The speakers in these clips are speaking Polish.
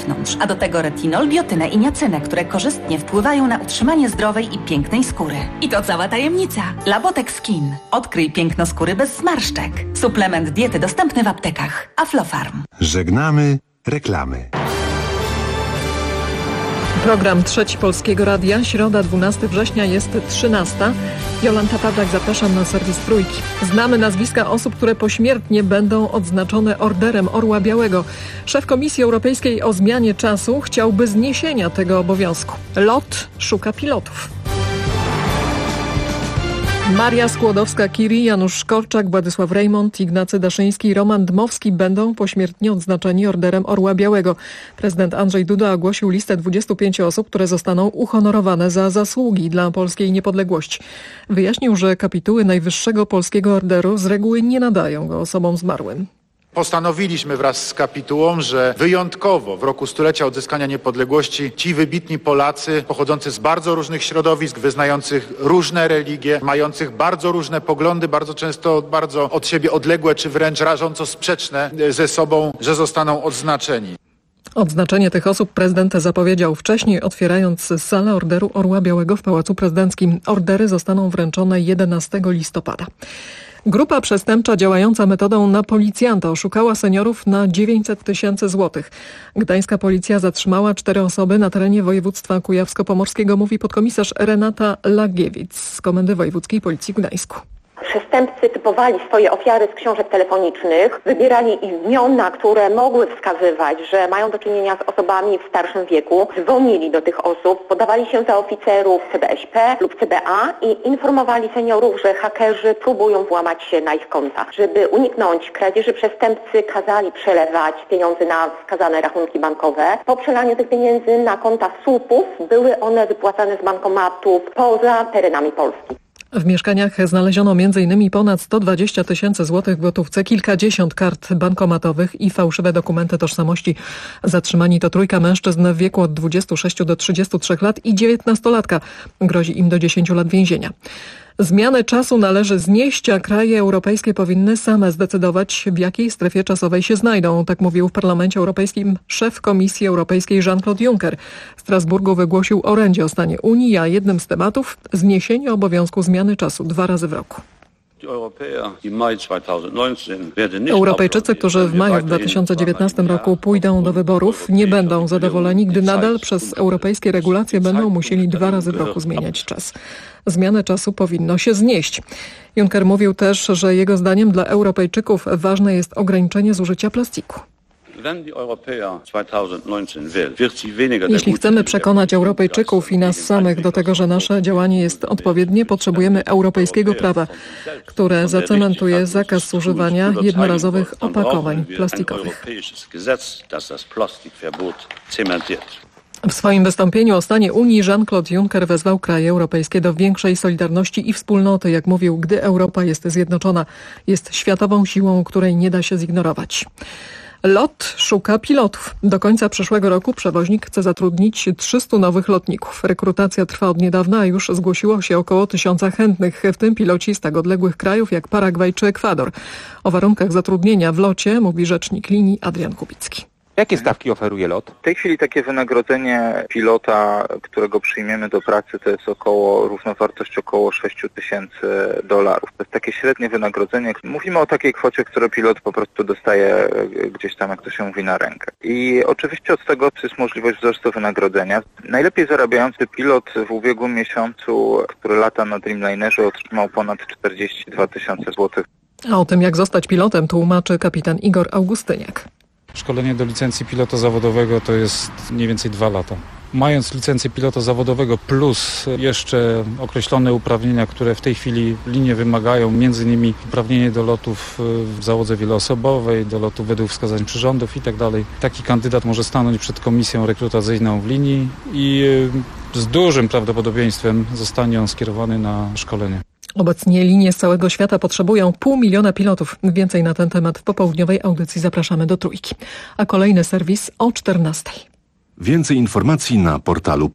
wewnątrz, a do tego retinol, biotynę i niacynę, które korzystnie wpływają na utrzymanie zdrowej i pięknej skóry. I to cała tajemnica. Labotek Skin. Odkryj piękno skóry bez zmarszczek. Suplement diety dostępny w aptekach. Aflofarm. Żegnamy reklamy. Program Trzeci Polskiego Radia, środa 12 września jest 13. Jolanta Pawlak, zapraszam na serwis Trójki. Znamy nazwiska osób, które pośmiertnie będą odznaczone Orderem Orła Białego. Szef Komisji Europejskiej o zmianie czasu chciałby zniesienia tego obowiązku. LOT szuka pilotów. Maria Skłodowska-Curie, Janusz Korczak, Władysław Rejmont, Ignacy Daszyński i Roman Dmowski będą pośmiertnie odznaczeni Orderem Orła Białego. Prezydent Andrzej Duda ogłosił listę 25 osób, które zostaną uhonorowane za zasługi dla polskiej niepodległości. Wyjaśnił, że kapituły Najwyższego Polskiego Orderu z reguły nie nadają go osobom zmarłym. Postanowiliśmy wraz z kapitułą, że wyjątkowo w roku stulecia odzyskania niepodległości ci wybitni Polacy, pochodzący z bardzo różnych środowisk, wyznających różne religie, mających bardzo różne poglądy, bardzo często bardzo od siebie odległe czy wręcz rażąco sprzeczne ze sobą, że zostaną odznaczeni. Odznaczenie tych osób prezydent zapowiedział wcześniej, otwierając salę Orderu Orła Białego w Pałacu Prezydenckim. Ordery zostaną wręczone 11 listopada. Grupa przestępcza działająca metodą na policjanta oszukała seniorów na 900 000 złotych. Gdańska policja zatrzymała 4 osoby na terenie województwa kujawsko-pomorskiego, mówi podkomisarz Renata Lagiewicz z Komendy Wojewódzkiej Policji w Gdańsku. Przestępcy typowali swoje ofiary z książek telefonicznych, wybierali imiona, które mogły wskazywać, że mają do czynienia z osobami w starszym wieku, dzwonili do tych osób, podawali się za oficerów CBŚP lub CBA i informowali seniorów, że hakerzy próbują włamać się na ich konta. Żeby uniknąć kradzieży, przestępcy kazali przelewać pieniądze na wskazane rachunki bankowe. Po przelaniu tych pieniędzy na konta słupów były one wypłacane z bankomatów poza terenami Polski. W mieszkaniach znaleziono m.in. ponad 120 000 złotych w gotówce, kilkadziesiąt kart bankomatowych i fałszywe dokumenty tożsamości. Zatrzymani to 3 mężczyzn w wieku od 26 do 33 lat i 19-latka. Grozi im do 10 lat więzienia. Zmianę czasu należy znieść, a kraje europejskie powinny same zdecydować, w jakiej strefie czasowej się znajdą. Tak mówił w Parlamencie Europejskim szef Komisji Europejskiej Jean-Claude Juncker. W Strasburgu wygłosił orędzie o stanie Unii, a jednym z tematów zniesienie obowiązku zmiany czasu 2 razy w roku. Europejczycy, którzy w maju 2019 roku pójdą do wyborów, nie będą zadowoleni, gdy nadal przez europejskie regulacje będą musieli 2 razy w roku zmieniać czas. Zmianę czasu powinno się znieść. Juncker mówił też, że jego zdaniem dla Europejczyków ważne jest ograniczenie zużycia plastiku. Jeśli chcemy przekonać Europejczyków i nas samych do tego, że nasze działanie jest odpowiednie, potrzebujemy europejskiego prawa, które zacementuje zakaz używania jednorazowych opakowań plastikowych. W swoim wystąpieniu o stanie Unii Jean-Claude Juncker wezwał kraje europejskie do większej solidarności i wspólnoty. Jak mówił, gdy Europa jest zjednoczona, jest światową siłą, której nie da się zignorować. LOT szuka pilotów. Do końca przyszłego roku przewoźnik chce zatrudnić 300 nowych lotników. Rekrutacja trwa od niedawna, a już zgłosiło się około 1000 chętnych, w tym piloci z tak odległych krajów jak Paragwaj czy Ekwador. O warunkach zatrudnienia w LOT-cie mówi rzecznik linii Adrian Kubicki. Jakie stawki oferuje LOT? W tej chwili takie wynagrodzenie pilota, którego przyjmiemy do pracy, to jest równowartość około $6,000. To jest takie średnie wynagrodzenie. Mówimy o takiej kwocie, którą pilot po prostu dostaje gdzieś tam, jak to się mówi, na rękę. I oczywiście od tego jest możliwość wzrostu wynagrodzenia. Najlepiej zarabiający pilot w ubiegłym miesiącu, który lata na Dreamlinerze, otrzymał ponad 42 000 złotych. A o tym, jak zostać pilotem, tłumaczy kapitan Igor Augustyniak. Szkolenie do licencji pilota zawodowego to jest mniej więcej 2 lata. Mając licencję pilota zawodowego plus jeszcze określone uprawnienia, które w tej chwili linie wymagają, między innymi uprawnienie do lotów w załodze wieloosobowej, do lotów według wskazań przyrządów itd. Taki kandydat może stanąć przed komisją rekrutacyjną w linii i z dużym prawdopodobieństwem zostanie on skierowany na szkolenie. Obecnie linie z całego świata potrzebują 500 000 pilotów. Więcej na ten temat w popołudniowej audycji zapraszamy do Trójki. A kolejny serwis o 14:00. Więcej informacji na portalu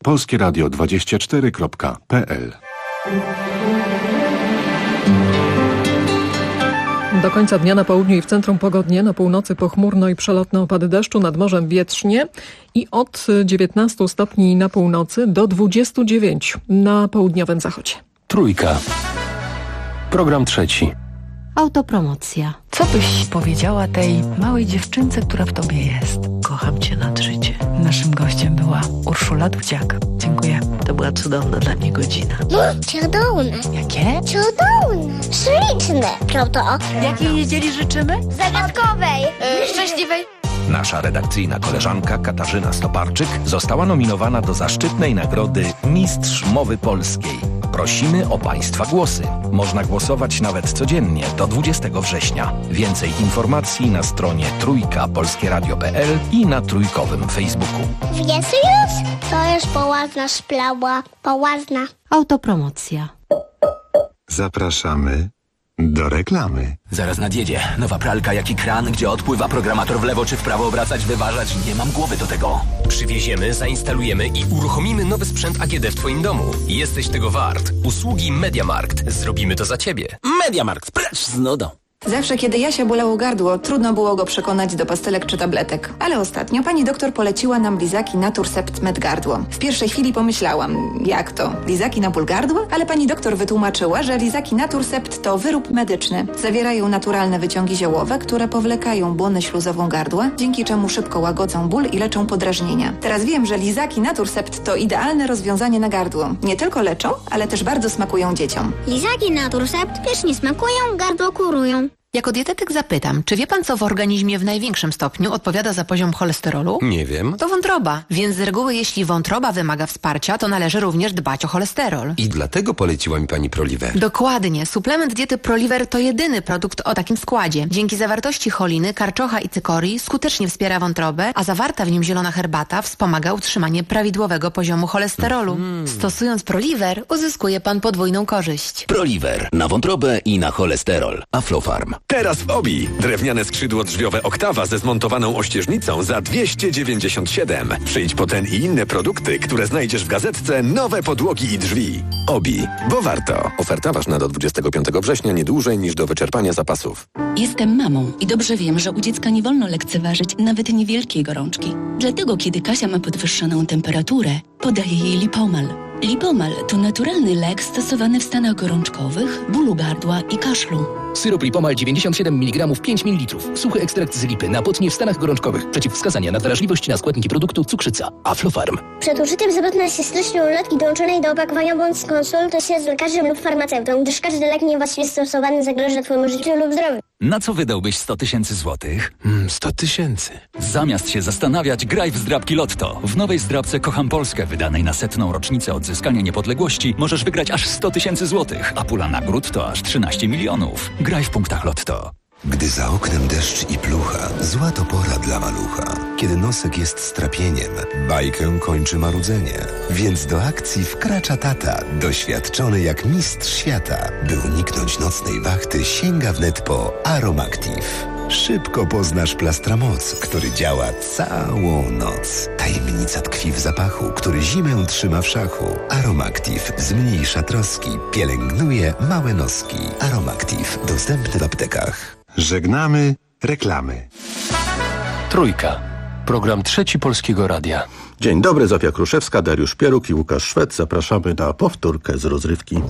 polskieradio24.pl. Do końca dnia na południu i w centrum pogodnie, na północy pochmurno i przelotne opady deszczu, nad morzem wietrznie i od 19 stopni na północy do 29 na południowym zachodzie. Trójka. Program trzeci. Autopromocja. Co byś powiedziała tej małej dziewczynce, która w tobie jest? Kocham cię nad życie. Naszym gościem była Urszula Dudziak. Dziękuję. To była cudowna dla mnie godzina. Cudowne. Jakie? Cudowne. Śliczne. Prawda? Jakiej niedzieli życzymy? Zagadkowej. Szczęśliwej. Nasza redakcyjna koleżanka Katarzyna Stoparczyk została nominowana do zaszczytnej nagrody Mistrz Mowy Polskiej. Prosimy o Państwa głosy. Można głosować nawet codziennie do 20 września. Więcej informacji na stronie trójkapolskieradio.pl i na trójkowym Facebooku. Wiesz już? To jest poważna sprawa. Poważna. Autopromocja. Zapraszamy do reklamy. Zaraz nadjedzie. Nowa pralka jak i kran, gdzie odpływa programator w lewo czy w prawo obracać, wyważać. Nie mam głowy do tego. Przywieziemy, zainstalujemy i uruchomimy nowy sprzęt AGD w Twoim domu. Jesteś tego wart. Usługi MediaMarkt. Zrobimy to za Ciebie. MediaMarkt, precz z nudą. Zawsze, kiedy Jasia bolało gardło, trudno było go przekonać do pastelek czy tabletek. Ale ostatnio pani doktor poleciła nam lizaki Naturcept Med Gardło. W pierwszej chwili pomyślałam, jak to? Lizaki na ból gardła? Ale pani doktor wytłumaczyła, że lizaki Naturcept to wyrób medyczny. Zawierają naturalne wyciągi ziołowe, które powlekają błonę śluzową gardła, dzięki czemu szybko łagodzą ból i leczą podrażnienia. Teraz wiem, że lizaki Naturcept to idealne rozwiązanie na gardło. Nie tylko leczą, ale też bardzo smakują dzieciom. Lizaki Naturcept pysznie smakują, gardło kurują. Jako dietetyk zapytam, czy wie pan, co w organizmie w największym stopniu odpowiada za poziom cholesterolu? Nie wiem. To wątroba, więc z reguły jeśli wątroba wymaga wsparcia, to należy również dbać o cholesterol. I dlatego poleciła mi pani Proliver. Dokładnie. Suplement diety Proliver to jedyny produkt o takim składzie. Dzięki zawartości choliny, karczocha i cykorii skutecznie wspiera wątrobę, a zawarta w nim zielona herbata wspomaga utrzymanie prawidłowego poziomu cholesterolu. Stosując Proliver, uzyskuje pan podwójną korzyść. Proliver. Na wątrobę i na cholesterol. Aflofarm. Teraz w Obi. Drewniane skrzydło drzwiowe Oktawa ze zmontowaną ościeżnicą za 297. Przyjdź po ten i inne produkty, które znajdziesz w gazetce Nowe podłogi i drzwi. Obi. Bo warto. Oferta ważna do 25 września, nie dłużej niż do wyczerpania zapasów. Jestem mamą i dobrze wiem, że u dziecka nie wolno lekceważyć nawet niewielkiej gorączki. Dlatego, kiedy Kasia ma podwyższoną temperaturę, podaję jej Lipomal. Lipomal to naturalny lek stosowany w stanach gorączkowych, bólu gardła i kaszlu. Syrop Lipomal 97 mg 5 ml. Suchy ekstrakt z lipy na potnie w stanach gorączkowych. Przeciwwskazania na wrażliwość na składniki produktu cukrzyca. Aflofarm. Przed użyciem zapewne się styczną ulotki dołączonej do opakowania bądź skonsultuj się z lekarzem lub farmaceutą, gdyż każdy lek niewłaściwie stosowany zagraża Twojemu życiu lub zdrowiu. Na co wydałbyś 100 000 złotych? 100 000. Zamiast się zastanawiać, graj w zdrabki Lotto. W nowej zdrabce Kocham Polskę, wydanej na 100. rocznicę odzyskania niepodległości, możesz wygrać aż 100 000 złotych, a pula nagród to aż 13 milionów. Graj w punktach Lotto. Gdy za oknem deszcz i plucha, zła to pora dla malucha. Kiedy nosek jest strapieniem, bajkę kończy marudzenie. Więc do akcji wkracza tata, doświadczony jak mistrz świata. By uniknąć nocnej wachty, sięga wnet po Aromactive. Szybko poznasz Plastramoc, który działa całą noc. Tajemnica tkwi w zapachu, który zimę trzyma w szachu. Aromactive zmniejsza troski, pielęgnuje małe noski. Aromactive dostępny w aptekach. Żegnamy reklamy. Trójka. Program trzeci Polskiego Radia. Dzień dobry, Zofia Kruszewska, Dariusz Pieruk i Łukasz Szwed. Zapraszamy na powtórkę z rozrywki.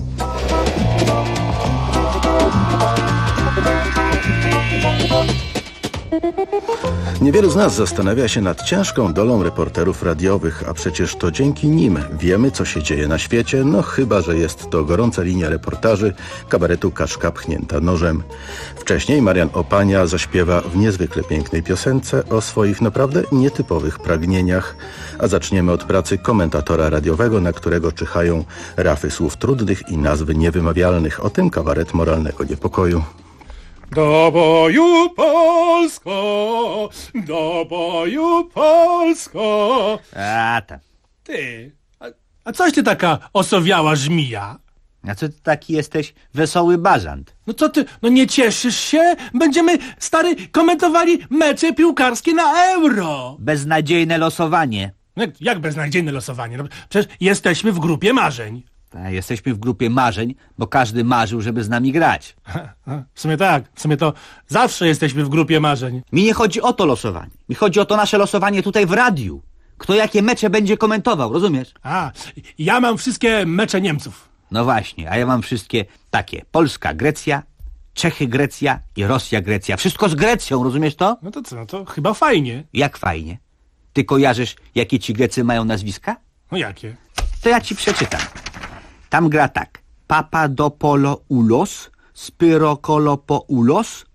Niewielu z nas zastanawia się nad ciężką dolą reporterów radiowych, a przecież to dzięki nim wiemy, co się dzieje na świecie, no chyba że jest to gorąca linia reportaży kabaretu Kaczka pchnięta nożem. Wcześniej Marian Opania zaśpiewa w niezwykle pięknej piosence o swoich naprawdę nietypowych pragnieniach, a zaczniemy od pracy komentatora radiowego, na którego czyhają rafy słów trudnych i nazwy niewymawialnych. O tym kabaret moralnego niepokoju. Do boju Polsko, do boju Polsko. A tam. Ty, a coś ty taka osowiała żmija? A co ty taki jesteś wesoły bażant? No co ty, no nie cieszysz się? Będziemy, stary, komentowali mecze piłkarskie na Euro. Beznadziejne losowanie. Jak beznadziejne losowanie? No, przecież jesteśmy w grupie marzeń. Jesteśmy w grupie marzeń, bo każdy marzył, żeby z nami grać. W sumie tak, w sumie to zawsze jesteśmy w grupie marzeń. Mi nie chodzi o to losowanie. Mi chodzi o to nasze losowanie tutaj w radiu. Kto jakie mecze będzie komentował, rozumiesz? Ja mam wszystkie mecze Niemców. No właśnie, a ja mam wszystkie takie. Polska, Grecja, Czechy, Grecja i Rosja, Grecja. Wszystko z Grecją, rozumiesz to? No to co, no to chyba fajnie. Jak fajnie? Ty kojarzysz, jakie ci Grecy mają nazwiska? No jakie? To ja ci przeczytam. Tam gra tak. Papadopoloulos, Spyrokolopoulos,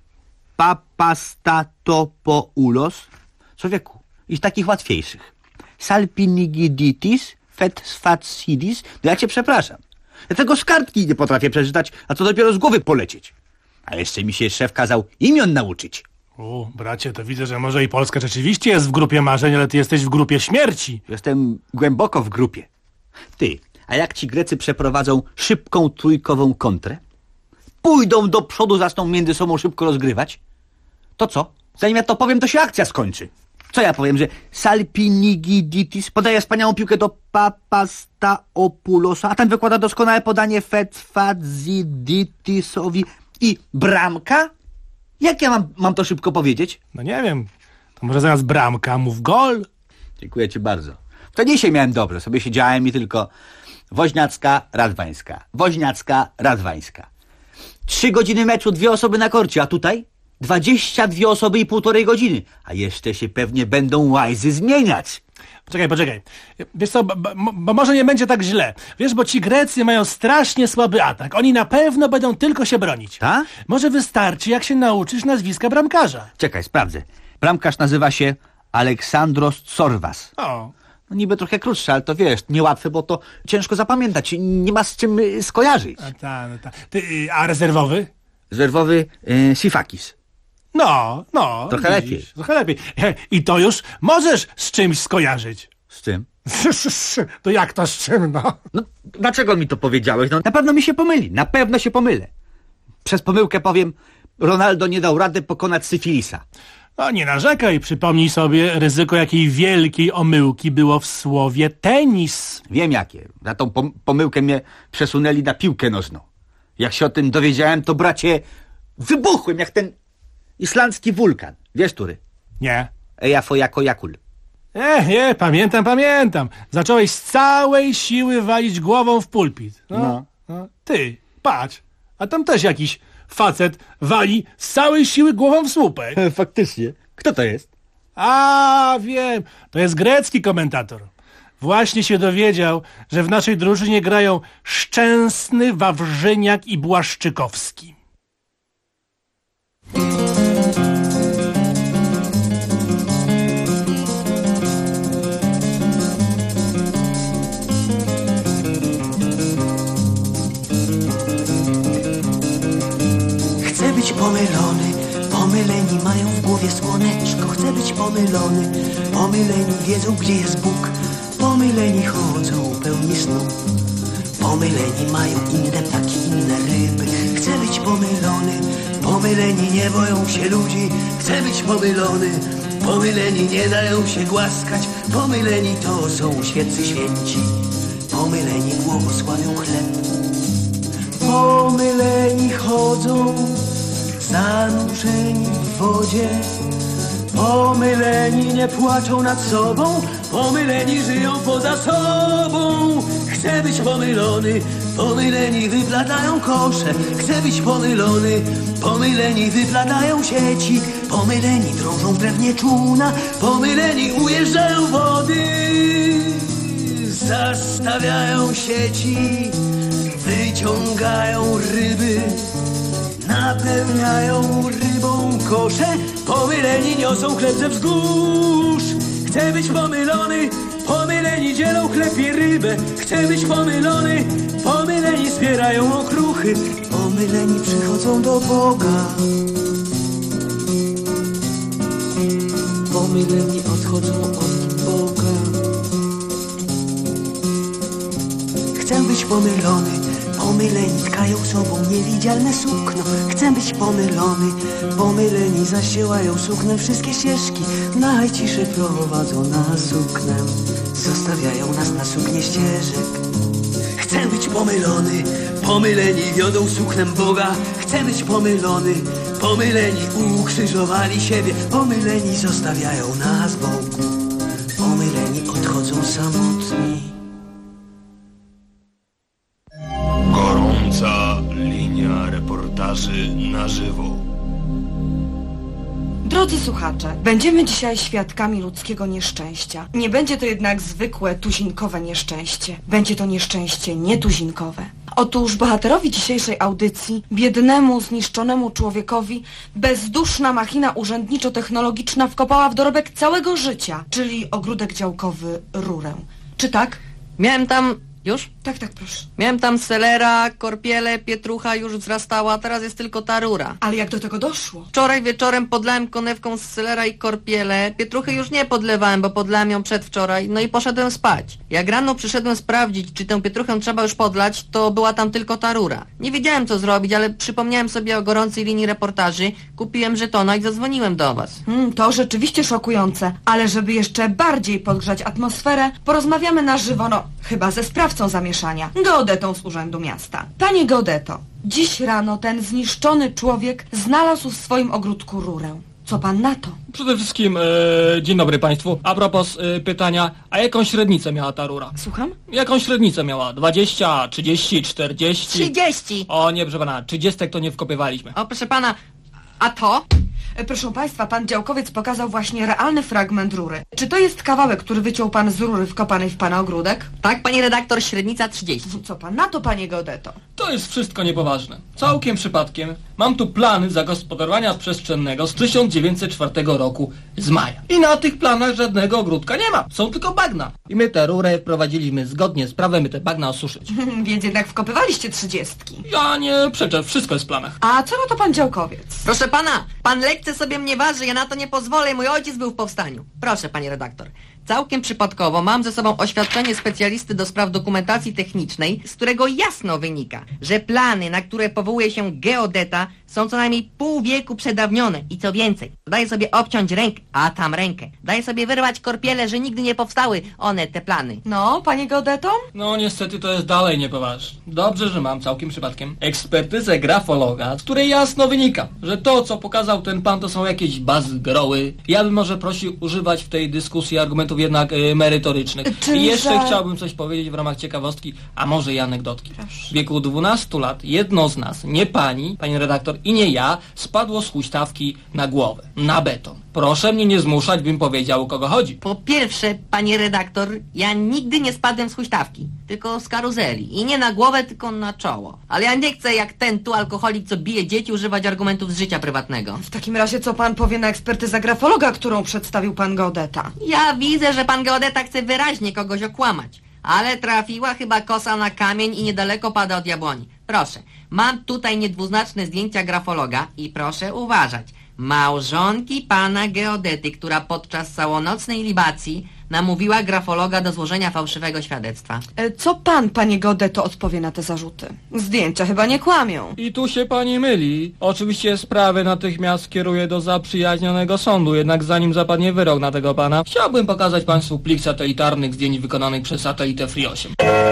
Papastatopoulos. Człowieku, i z takich łatwiejszych. Salpinigiditis, Fetsfatsidis. No ja cię przepraszam. Ja tego z kartki nie potrafię przeczytać, a co dopiero z głowy polecieć. A jeszcze mi się szef kazał imion nauczyć. O, bracie, to widzę, że może i Polska rzeczywiście jest w grupie marzeń, ale ty jesteś w grupie śmierci. Jestem głęboko w grupie. Ty, a jak ci Grecy przeprowadzą szybką trójkową kontrę? Pójdą do przodu, zaczną między sobą szybko rozgrywać? To co? Zanim ja to powiem, to się akcja skończy. Co ja powiem, że Salpinigiditis podaje wspaniałą piłkę do Papastaopoulosa, a ten wykłada doskonałe podanie Fetsfatsiditisowi i bramka? Jak ja mam to szybko powiedzieć? No nie wiem, to może zamiast bramka mów gol? Dziękuję ci bardzo. To dzisiaj miałem dobrze, sobie siedziałem i tylko Woźniacka, Radwańska, Woźniacka, Radwańska. 3 godziny meczu, 2 osoby na korcie, a tutaj 22 osoby i 1,5 godziny. A jeszcze się pewnie będą łajzy zmieniać. Poczekaj. Wiesz co, bo może nie będzie tak źle. Wiesz, bo ci Grecy mają strasznie słaby atak. Oni na pewno będą tylko się bronić. Ta? Może wystarczy, jak się nauczysz nazwiska bramkarza. Czekaj, sprawdzę. Bramkarz nazywa się Aleksandros Tsorvas. O. No niby trochę krótsze, ale to wiesz, niełatwe, bo to ciężko zapamiętać. Nie ma z czym skojarzyć. A rezerwowy? Rezerwowy Sifakis. No. Trochę lepiej. Trochę lepiej. I to już możesz z czymś skojarzyć. Z czym? To jak to z czym, no? No, dlaczego mi to powiedziałeś? No, na pewno mi się pomyli. Na pewno się pomylę. Przez pomyłkę powiem, Ronaldo nie dał rady pokonać syfilisa. No nie narzekaj, przypomnij sobie ryzyko jakiej wielkiej omyłki było w słowie tenis. Wiem jakie. Na tą pomyłkę mnie przesunęli na piłkę nożną. Jak się o tym dowiedziałem, to bracie, wybuchłem jak ten islandzki wulkan. Wiesz, który? Nie. Ejafojako Jakul. Nie, pamiętam. Zacząłeś z całej siły walić głową w pulpit. No. Ty, patrz, a tam też jakiś facet wali z całej siły głową w słupek. Faktycznie. Kto to jest? A, wiem. To jest grecki komentator. Właśnie się dowiedział, że w naszej drużynie grają Szczęsny, Wawrzyniak i Błaszczykowski. Chcę być pomylony, pomyleni mają w głowie słoneczko. Chcę być pomylony, pomyleni wiedzą, gdzie jest Bóg. Pomyleni chodzą pełni snu, pomyleni mają inne ptaki, inne ryby. Chcę być pomylony, pomyleni nie boją się ludzi. Chcę być pomylony, pomyleni nie dają się głaskać. Pomyleni to są świeccy święci, pomyleni błogosławią chleb. Pomyleni chodzą, zanurzeni w wodzie. Pomyleni nie płaczą nad sobą, pomyleni żyją poza sobą. Chcę być pomylony, pomyleni wyplatają kosze. Chcę być pomylony, pomyleni wyplatają sieci. Pomyleni drążą w drewnie czółna, pomyleni ujeżdżają wody. Zastawiają sieci, wyciągają ryby, napełniają rybą kosze. Pomyleni niosą chleb ze wzgórz. Chcę być pomylony, pomyleni dzielą chleb i rybę. Chcę być pomylony, pomyleni zbierają okruchy. Pomyleni przychodzą do Boga, pomyleni odchodzą od Boga. Chcę być pomylony, pomyleni tkają sobą niewidzialne sukno. Chcę być pomylony, pomyleni zasiełają suknem wszystkie ścieżki. Najciszej prowadzą nas suknem, zostawiają nas na suknie ścieżek. Chcę być pomylony, pomyleni wiodą suknem Boga. Chcę być pomylony, pomyleni ukrzyżowali siebie. Pomyleni zostawiają nas Bogu, pomyleni odchodzą samotni. Gorąca linia reportaży na żywo. Drodzy słuchacze, będziemy dzisiaj świadkami ludzkiego nieszczęścia. Nie będzie to jednak zwykłe tuzinkowe nieszczęście. Będzie to nieszczęście nietuzinkowe. Otóż bohaterowi dzisiejszej audycji, biednemu, zniszczonemu człowiekowi, bezduszna machina urzędniczo-technologiczna wkopała w dorobek całego życia, czyli ogródek działkowy rurę. Czy tak? Miałem tam... Już? Tak, proszę. Miałem tam selera, korpiele, pietrucha już wzrastała, teraz jest tylko ta rura. Ale jak do tego doszło? Wczoraj wieczorem podlałem konewką z selera i korpiele. Pietruchy już nie podlewałem, bo podlałem ją przedwczoraj, no i poszedłem spać. Jak rano przyszedłem sprawdzić, czy tę pietruchę trzeba już podlać, to była tam tylko ta rura. Nie wiedziałem, co zrobić, ale przypomniałem sobie o gorącej linii reportaży, kupiłem żetona i zadzwoniłem do was. To rzeczywiście szokujące, ale żeby jeszcze bardziej podgrzać atmosferę, porozmawiamy na żywo, no chyba ze sprawcą zamieszania, geodetą z Urzędu Miasta. Panie geodeto, dziś rano ten zniszczony człowiek znalazł w swoim ogródku rurę. Co pan na to? Przede wszystkim, dzień dobry państwu. A propos pytania, a jaką średnicę miała ta rura? Słucham? Jaką średnicę miała? 20, 30, 40? 30! O nie, proszę pana, 30 to nie wkopywaliśmy. O, proszę pana, a to? Proszę państwa, pan działkowiec pokazał właśnie realny fragment rury. Czy to jest kawałek, który wyciął pan z rury wkopanej w pana ogródek? Tak, panie redaktor, średnica 30. Co pan na to, panie geodeto? To jest wszystko niepoważne. Całkiem przypadkiem mam tu plany zagospodarowania przestrzennego z 1904 roku z maja. I na tych planach żadnego ogródka nie ma. Są tylko bagna. I my tę rurę wprowadziliśmy zgodnie z prawem, by te bagna osuszyć. Więc jednak wkopywaliście 30. Ja nie przeczę, wszystko jest w planach. A co na to pan działkowiec? Proszę pana, pan lekce sobie mnie waży, ja na to nie pozwolę, mój ojciec był w powstaniu. Proszę, panie redaktor. Całkiem przypadkowo mam ze sobą oświadczenie specjalisty do spraw dokumentacji technicznej, z którego jasno wynika, że plany, na które powołuje się geodeta, są co najmniej pół wieku przedawnione i co więcej, daje sobie obciąć rękę, a tam rękę. Daje sobie wyrwać korpiele, że nigdy nie powstały one, te plany. No, panie geodeto? No niestety to jest dalej niepoważne. Dobrze, że mam całkiem przypadkiem ekspertyzę grafologa, z której jasno wynika, że to, co pokazał ten pan, to są jakieś bazgroły. Ja bym może prosił używać w tej dyskusji argumentów jednak merytorycznych. Czyli I jeszcze że... chciałbym coś powiedzieć w ramach ciekawostki, a może i anegdotki. W wieku 12 lat jedno z nas, nie pani redaktor i nie ja, spadło z huśtawki na głowę, na beton. Proszę mnie nie zmuszać, bym powiedział, o kogo chodzi. Po pierwsze, panie redaktor, ja nigdy nie spadłem z huśtawki, tylko z karuzeli. I nie na głowę, tylko na czoło. Ale ja nie chcę, jak ten tu alkoholik, co bije dzieci, używać argumentów z życia prywatnego. W takim razie co pan powie na ekspertyzę grafologa, którą przedstawił pan geodeta? Ja widzę, że pan geodeta chce wyraźnie kogoś okłamać. Ale trafiła chyba kosa na kamień i niedaleko pada od jabłoni. Proszę, mam tutaj niedwuznaczne zdjęcia grafologa i proszę uważać. Małżonki pana geodety, która podczas całonocnej libacji namówiła grafologa do złożenia fałszywego świadectwa. Co pan, panie geodeto, odpowie na te zarzuty? Zdjęcia chyba nie kłamią. I tu się pani myli. Oczywiście sprawę natychmiast kieruję do zaprzyjaźnionego sądu, jednak zanim zapadnie wyrok na tego pana, chciałbym pokazać państwu plik satelitarnych zdjęć wykonanych przez satelitę Free 8.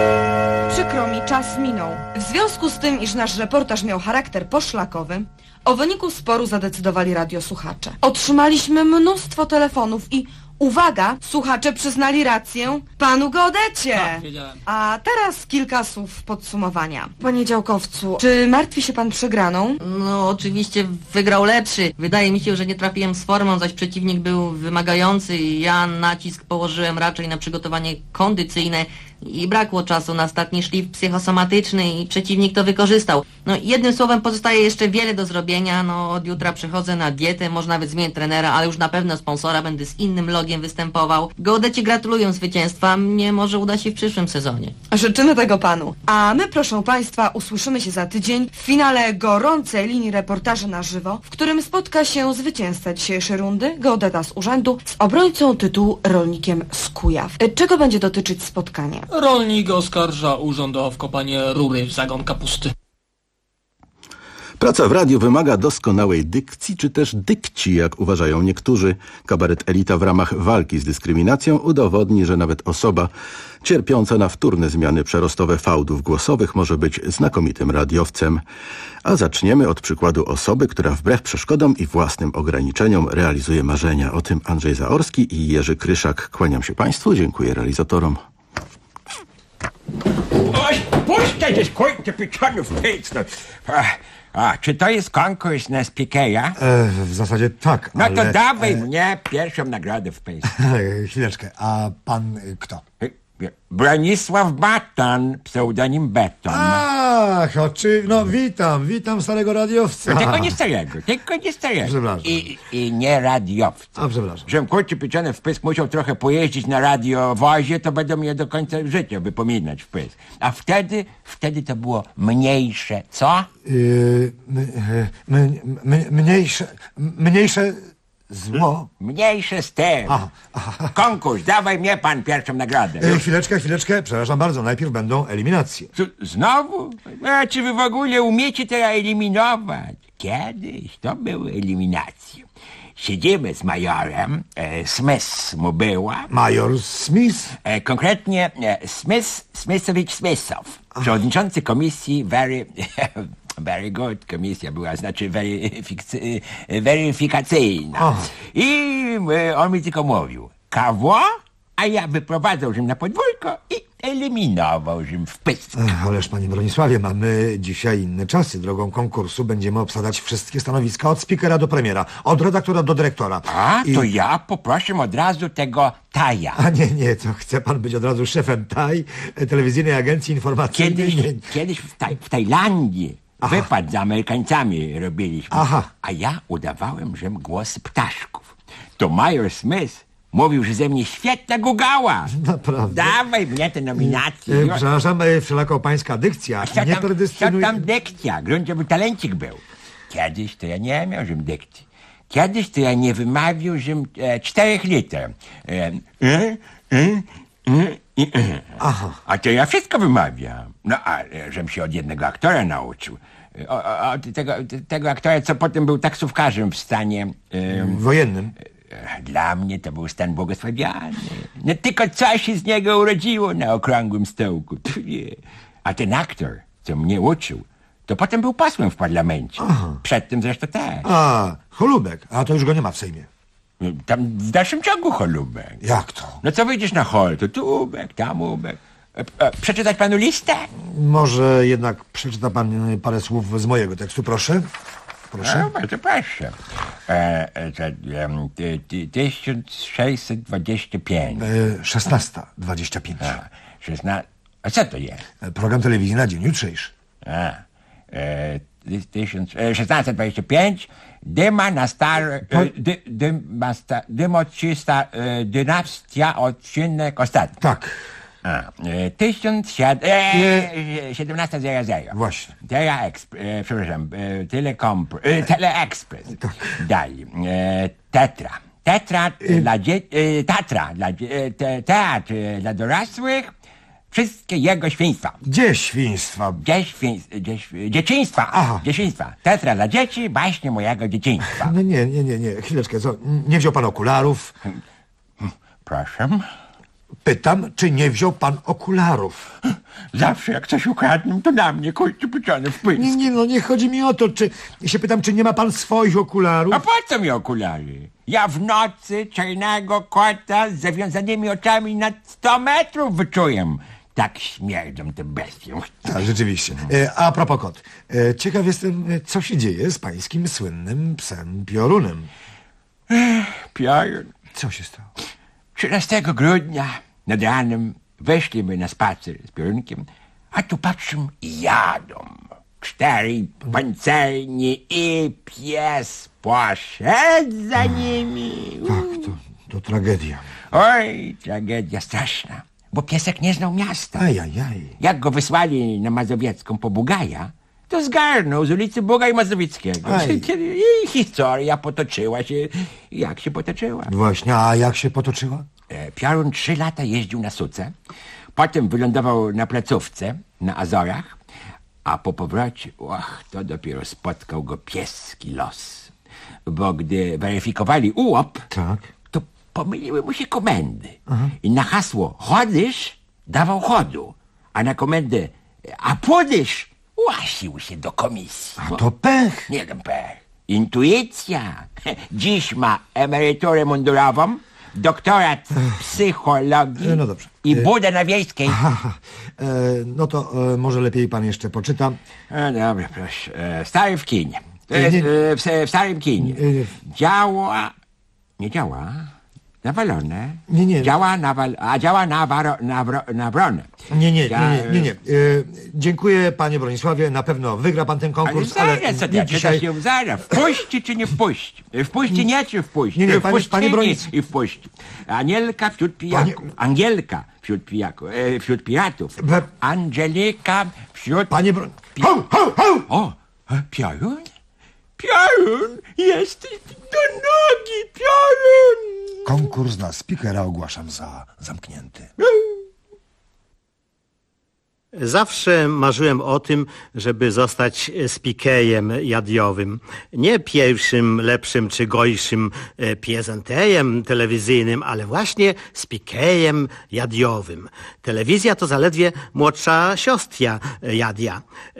Przykro mi, czas minął. W związku z tym, iż nasz reportaż miał charakter poszlakowy, o wyniku sporu zadecydowali radiosłuchacze. Otrzymaliśmy mnóstwo telefonów i uwaga, słuchacze przyznali rację panu geodecie. Tak, wiedziałem. A teraz kilka słów podsumowania. Panie działkowcu, czy martwi się pan przegraną? No oczywiście wygrał lepszy. Wydaje mi się, że nie trafiłem z formą, zaś przeciwnik był wymagający i ja nacisk położyłem raczej na przygotowanie kondycyjne i brakło czasu na ostatni szlif psychosomatyczny i przeciwnik to wykorzystał. No jednym słowem pozostaje jeszcze wiele do zrobienia, no od jutra przechodzę na dietę, może nawet zmienię trenera, ale już na pewno sponsora, będę z innym logiem występował. Geodeci gratuluję zwycięstwa, mnie może uda się w przyszłym sezonie. Życzymy tego panu. A my, proszę państwa, usłyszymy się za tydzień w finale gorącej linii reportaży na żywo, w którym spotka się zwycięzca dzisiejszej rundy, geodeta z urzędu, z obrońcą tytułu rolnikiem z Kujaw. Czego będzie dotyczyć spotkanie? Rolnik oskarża urząd o wkopanie rury w zagon kapusty. Praca w radiu wymaga doskonałej dykcji, czy też dykci, jak uważają niektórzy. Kabaret Elita w ramach walki z dyskryminacją udowodni, że nawet osoba cierpiąca na wtórne zmiany przerostowe fałdów głosowych może być znakomitym radiowcem. A zaczniemy od przykładu osoby, która wbrew przeszkodom i własnym ograniczeniom realizuje marzenia. O tym Andrzej Zaorski i Jerzy Kryszak. Kłaniam się Państwu, dziękuję realizatorom. Oj, puszczaj te skórki pieczonów w pysk. A, czy to jest konkurs na speakera? W zasadzie tak, No ale... to dawaj mnie pierwszą nagrodę w pysk. Chwileczkę, a pan kto? Bronisław Baton, pseudonim Beton. Ach, no witam starego radiowca. No, tylko nie starego. Przepraszam. I nie radiowca. A, przepraszam. Żebym kurczę pieczone w pysk musiał trochę pojeździć na radiowozie, to będą mnie do końca życia wypominać w pysk. A wtedy to było mniejsze, co? Mniejsze zło. Mniejsze z tym. Konkurs, dawaj mnie pan pierwszą nagrodę. Chwileczkę, przepraszam bardzo, najpierw będą eliminacje. Znowu? A czy wy w ogóle umiecie to eliminować? Kiedyś to były eliminacje. Siedzimy z majorem, Smith mu była. Major Smith? Konkretnie Smithowicz-Smithow. Przewodniczący komisji very good komisja była, znaczy weryfikacyjna. I on mi tylko mówił, kawo, a ja wyprowadzał żem na podwórko i eliminował żem w pysk. Ależ panie Bronisławie, mamy dzisiaj inne czasy. Drogą konkursu będziemy obsadzać wszystkie stanowiska od speakera do premiera, od redaktora do dyrektora. To ja poproszę od razu tego Taja. A nie, to chce pan być od razu szefem TAJ, telewizyjnej agencji informacyjnej. Kiedyś w Tajlandii wypad z Amerykańcami robiliśmy. A ja udawałem, żem głos ptaszków. To major Smith mówił, że ze mnie świetna gugała. Naprawdę? Dawaj mnie te nominacje. Przepraszam, wszelako pańska dykcja nie predystynuje... Co tam dykcja? Gruntowy talencik był. Kiedyś to ja nie miał żem dykcji. Kiedyś to ja nie wymawiał żem 4 liter. A to ja wszystko wymawiam. No, ale żem się od jednego aktora nauczył. Tego aktora, co potem był taksówkarzem w stanie... wojennym. Dla mnie to był stan błogosławiony. No tylko co się z niego urodziło na okrągłym stołku. A ten aktor, co mnie uczył, to potem był posłem w parlamencie. Przed tym zresztą też. Cholubek. A to już go nie ma w Sejmie. Tam w dalszym ciągu Cholubek. Jak to? No co wyjdziesz na hol, to tu ubek, tam ubek. Przeczytać panu listę? Może jednak przeczyta pan parę słów z mojego tekstu, proszę. Proszę. No, bardzo proszę. 1625. 16:25. A co to jest? Program telewizyjny na dzień jutrzejszy. 1625. Dyma na dymocista dynastia, odcinek ostatni. Tak. 17:00. Właśnie. Teleexpress. Dalej. Teatr dla dorosłych. Wszystkie jego świństwa. Gdzie świństwa? Dzieciństwa. Teatra dla dzieci, baśnie mojego dzieciństwa. No nie. Chwileczkę, co? Nie wziął pan okularów? Proszę? Pytam, czy nie wziął pan okularów? Zawsze jak coś ukradnę, to na mnie kości pieczone w pysk. Nie chodzi mi o to, czy nie ma pan swoich okularów? A po co mi okulary? Ja w nocy czarnego kota z zawiązanymi oczami na 100 metrów wyczuję. Tak śmierdzą te bestie. Tak, rzeczywiście. A propos kot. Ciekaw jestem, co się dzieje z pańskim słynnym psem Piorunem. Piorun? Co się stało? 13 grudnia nad ranem weszliśmy na spacer z Piorunkiem, a tu patrzę i jadą. 4 pancerni i pies poszedł za nimi. Tak, to tragedia. Oj, tragedia straszna, bo piesek nie znał miasta. Ajajaj. Jak go wysłali na Mazowiecką po Bugaja, to zgarnął z ulicy Bugaj Mazowieckiego. I historia potoczyła się, jak się potoczyła. Właśnie, a jak się potoczyła? Piorun 3 lata jeździł na suce, potem wylądował na placówce na Azorach, A po powrocie, to dopiero spotkał go pieski los. Bo gdy weryfikowali ułop, to pomyliły mu się komendy. I na hasło chodysz dawał chodu, a na komendę a płodysz łasił się do komisji. A to pech. Nie ten pech. Intuicja. Dziś ma emeryturę mundurową, doktorat psychologii No dobrze. i budę na Wiejskiej. No to może lepiej pan jeszcze poczyta. Dobra, proszę. Stary w kinie. Nie. W starym kinie. Działa... Nie działa? Nawalone. Nie. Działa nawrone. Nie. Dziękuję, panie Bronisławie. Na pewno wygra pan ten konkurs, ale dzisiaj... Zaraz. Wpuści czy nie wpuści? Wpuści nie czy wpuści? Nie, panie Bronisławie. I wpuści. Anielka wśród pijaków. Angielka wśród pijaków. Wśród piratów. Angelika wśród... Panie O, Piorun? Piorun! Jesteś do nogi, Piorun! Konkurs na speakera ogłaszam za zamknięty. Zawsze marzyłem o tym, żeby zostać spikejem jadiowym. Nie pierwszym, lepszym czy gorszym prezenterem telewizyjnym, ale właśnie spikejem jadiowym. Telewizja to zaledwie młodsza siostra jadia.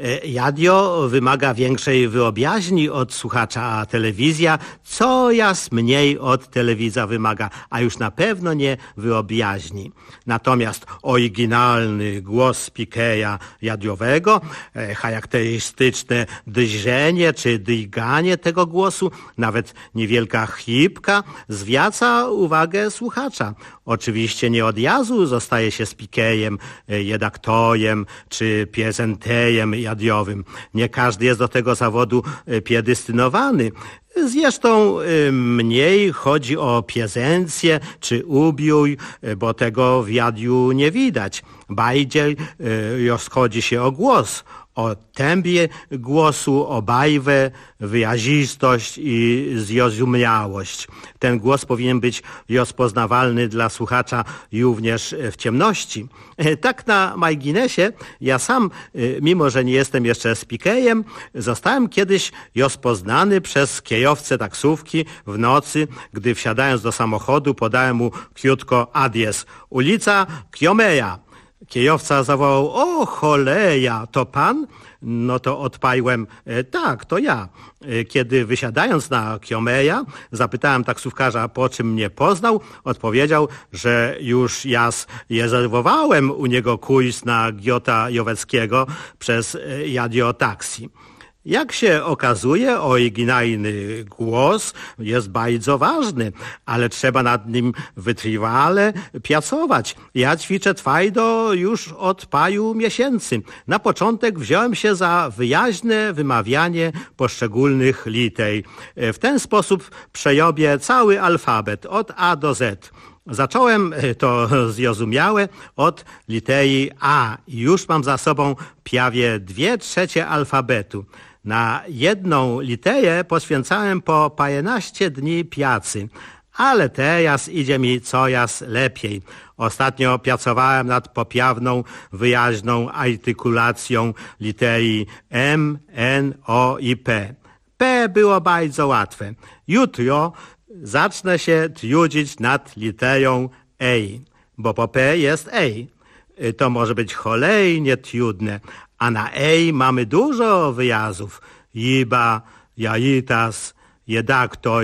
Jadio wymaga większej wyobraźni od słuchacza, a telewizja coraz mniej od telewidza wymaga, a już na pewno nie wyobraźni. Natomiast oryginalny głos spikeja jadiowego, charakterystyczne drżenie czy drganie tego głosu, nawet niewielka chrypka zwraca uwagę słuchacza. Oczywiście nie od razu zostaje się speakerem, redaktorem czy prezenterem jadiowym. Nie każdy jest do tego zawodu predestynowany. Zresztą mniej chodzi o prezencję czy ubiór, bo tego w radiu nie widać. Bardziej rozchodzi się o głos, o tembie głosu, o barwę, wyrazistość i zrozumiałość. Ten głos powinien być rozpoznawalny dla słuchacza również w ciemności. Tak na marginesie, ja sam, mimo że nie jestem jeszcze speakerem, zostałem kiedyś rozpoznany przez kierowcę taksówki w nocy, gdy wsiadając do samochodu podałem mu krótko adres. Ulica Kiomeja. Kierowca zawołał: o choleja, to pan? No to odparłem: tak, to ja. Kiedy wysiadając na Kiomeja zapytałem taksówkarza, po czym mnie poznał, odpowiedział, że już ja rezerwowałem u niego kurs na Giota Joweckiego przez Radio Taxi. Jak się okazuje, oryginalny głos jest bardzo ważny, ale trzeba nad nim wytrwale pracować. Ja ćwiczę twardo już od paru miesięcy. Na początek wziąłem się za wyraźne wymawianie poszczególnych liter. W ten sposób przerobię cały alfabet od A do Z. Zacząłem, to zrozumiałe, od litery A i już mam za sobą prawie 2/3 alfabetu. Na jedną literę poświęcałem po paręnaście dni pracy, ale teraz idzie mi coraz lepiej. Ostatnio pracowałem nad poprawną, wyraźną artykulacją litery M, N, O i P. P było bardzo łatwe. Jutro zacznę się trudzić nad literą E, bo po P jest E. To może być cholernie trudne, a na E mamy dużo wyrazów. Jiba, jaitas, jedaktor,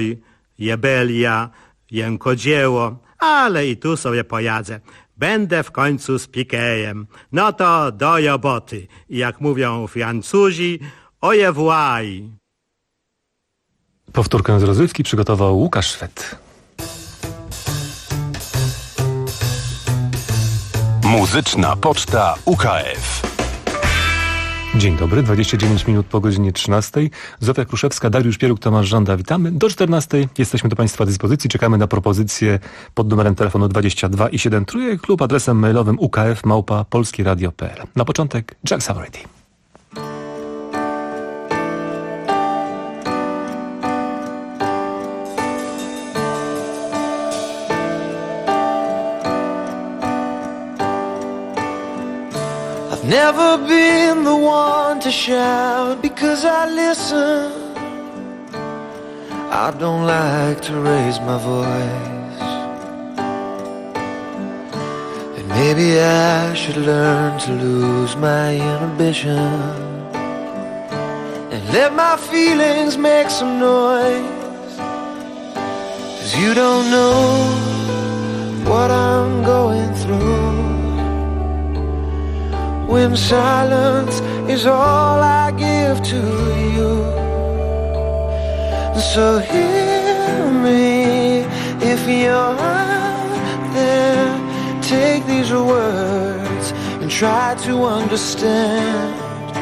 jebelia, jękodzieło, ale i tu sobie poradzę. Będę w końcu speakerem. No to do roboty. I jak mówią Francuzi, au revoir. Powtórkę z rozrywki przygotował Łukasz Szwed. Muzyczna Poczta UKF. Dzień dobry, 29 minut po godzinie 13. Zofia Kruszewska, Dariusz Pieruk, Tomasz Żąda. Witamy. Do 14 jesteśmy do Państwa dyspozycji. Czekamy na propozycje pod numerem telefonu 22 i 7 trójek lub adresem mailowym ukf@polskieradio.pl. Na początek Jack Savoretti. Never been the one to shout because I listen. I don't like to raise my voice. And maybe I should learn to lose my inhibition and let my feelings make some noise. 'Cause you don't know what I'm going through when silence is all I give to you. So hear me if you're out there. Take these words and try to understand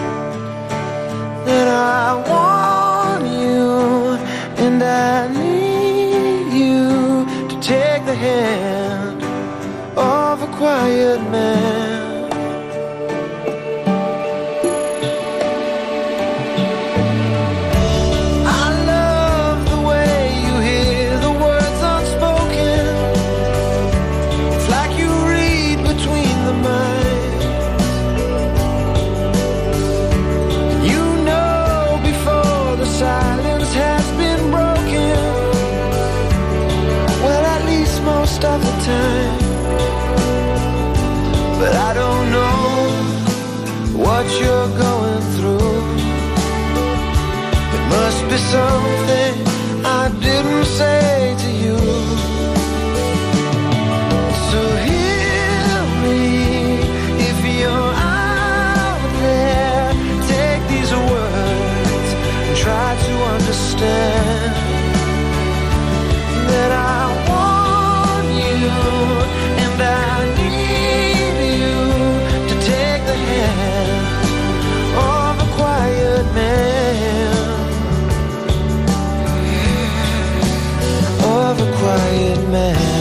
that I want you and I need you to take the hand of a quiet man. Of the time, but I don't know what you're going through. It must be something I didn't say to you. So hear me if you're out there. Take these words and try to understand that I and I need you to take the hand of a quiet man, of a quiet man.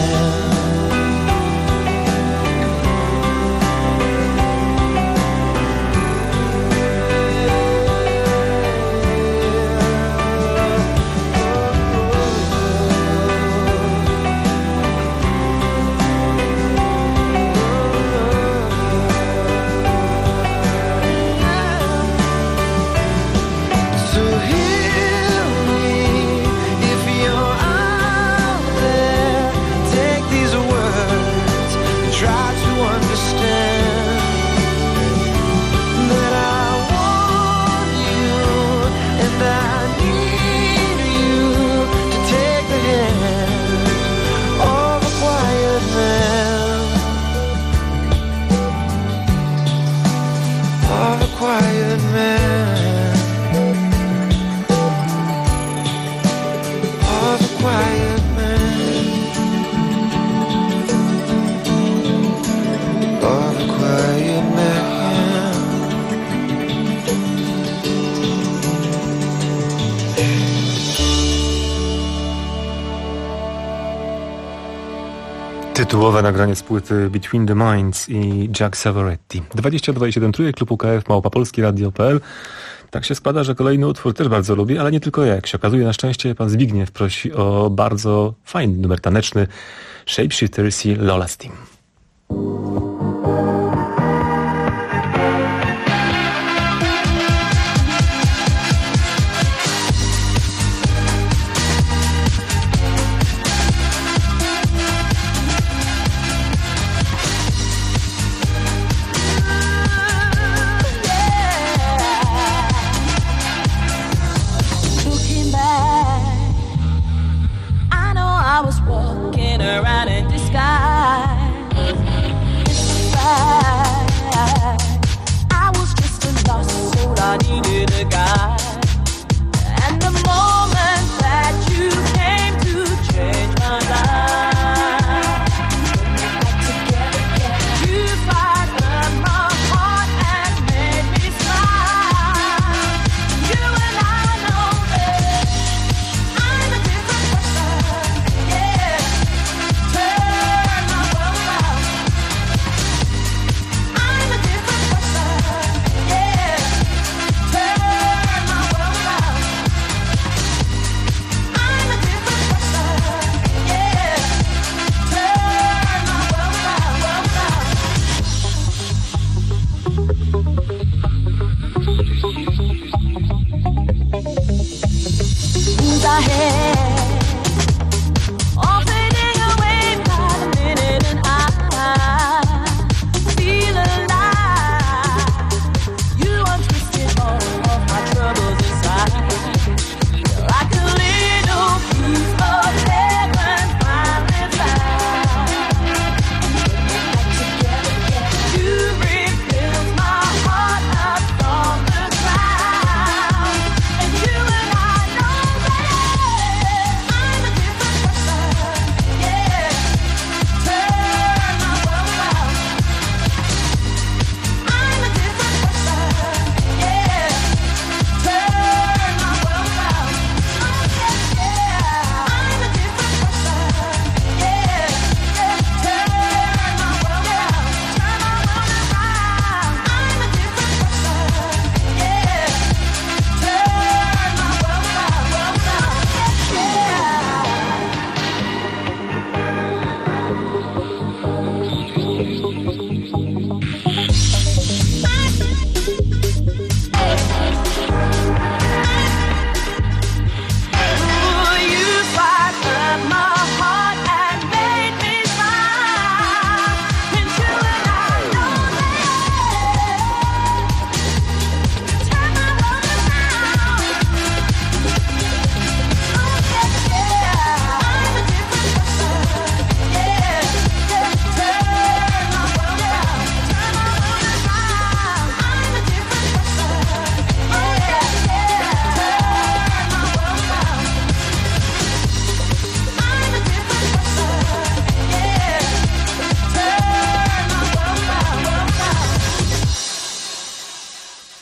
Tytułowe nagranie z płyty Between the Minds i Jack Savoretti. 22,7 trójek, klub UKF, małopolskiradio.pl. Tak się składa, że kolejny utwór też bardzo lubię, ale nie tylko ja. Jak się okazuje, na szczęście pan Zbigniew prosi o bardzo fajny numer taneczny Shapeshifters i Lola's Team. Around in disguise,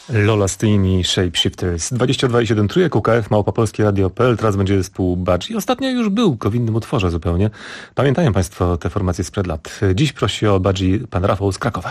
Lola Steen i Shapeshifters. 22,7 trójek UKF, małopolskieradio.pl. Teraz będzie zespół Budgie. Ostatnio już był w innym utworze zupełnie. Pamiętają Państwo te formacje sprzed lat. Dziś prosi o Budgie pan Rafał z Krakowa.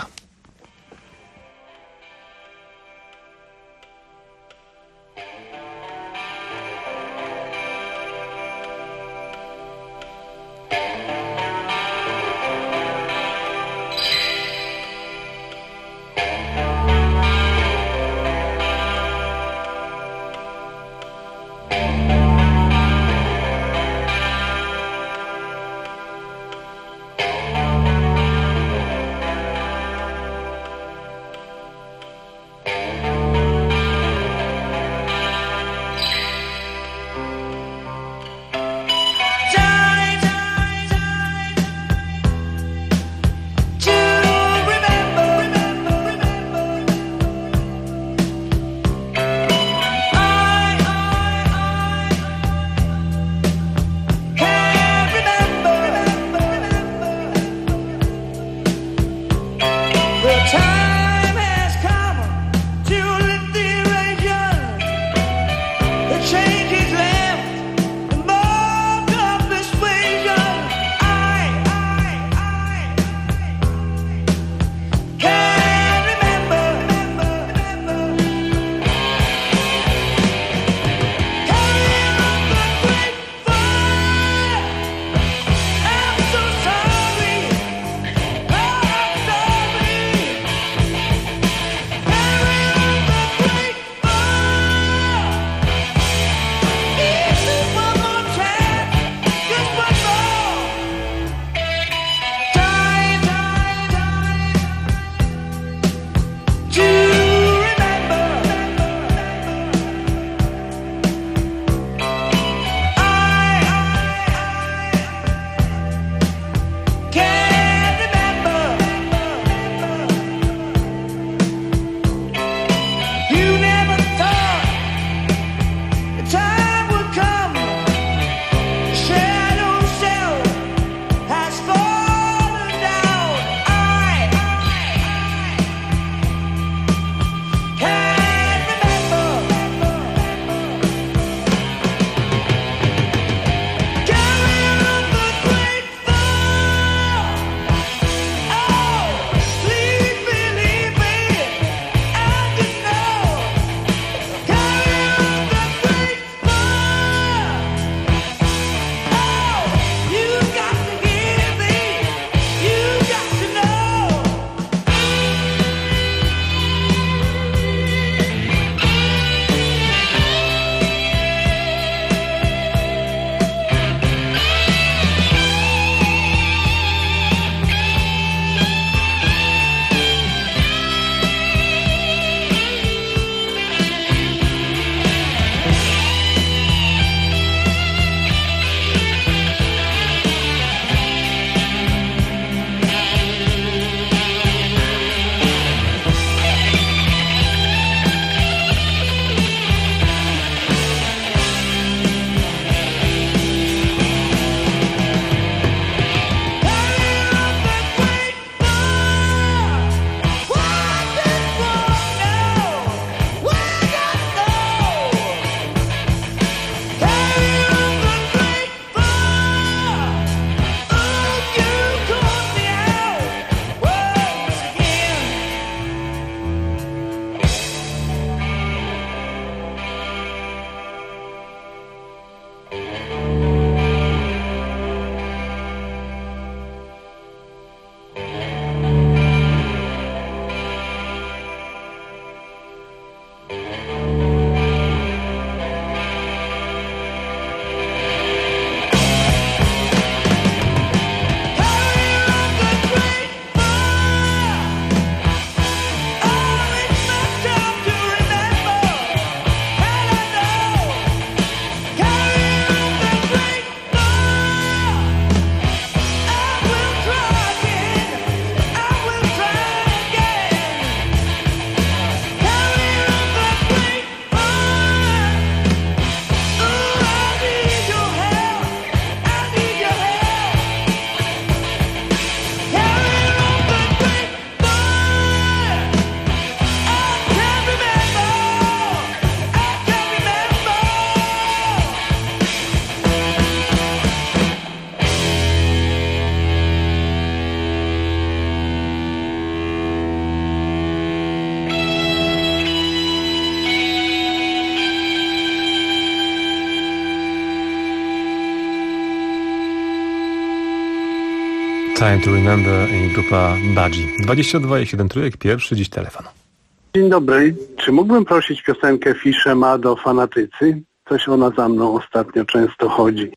Time to Remember i grupa Budgie. 22,7 trójek, pierwszy dziś telefon. Dzień dobry. Czy mógłbym prosić piosenkę Fisze Mado Fanatycy? Coś ona za mną ostatnio często chodzi.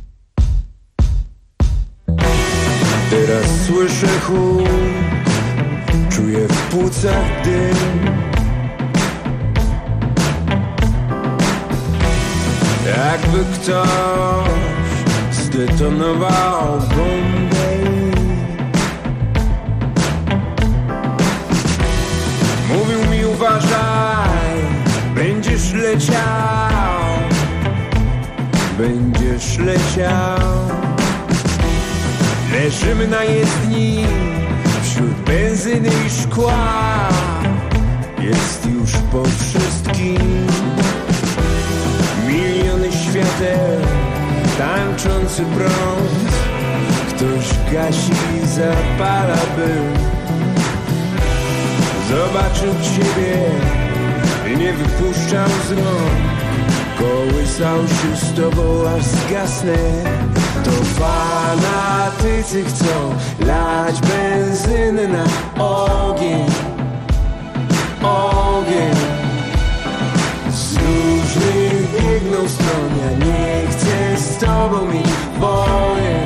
Teraz słyszę huk, czuję w płucach dym. Jakby ktoś zdetonował bombę. Mówił mi uważaj, będziesz leciał, będziesz leciał. Leżymy na jezdni wśród benzyny i szkła. Jest już po wszystkim. Miliony świateł, tańczący brąz. Ktoś gasi i zapala, by zobaczył ciebie i nie wypuszczał z rąk. Kołysał się z tobą, aż zgasnę. To fanatycy chcą lać benzynę na ogień, ogień. Z różnych biegną stron, ja nie chcę z tobą mieć wojen,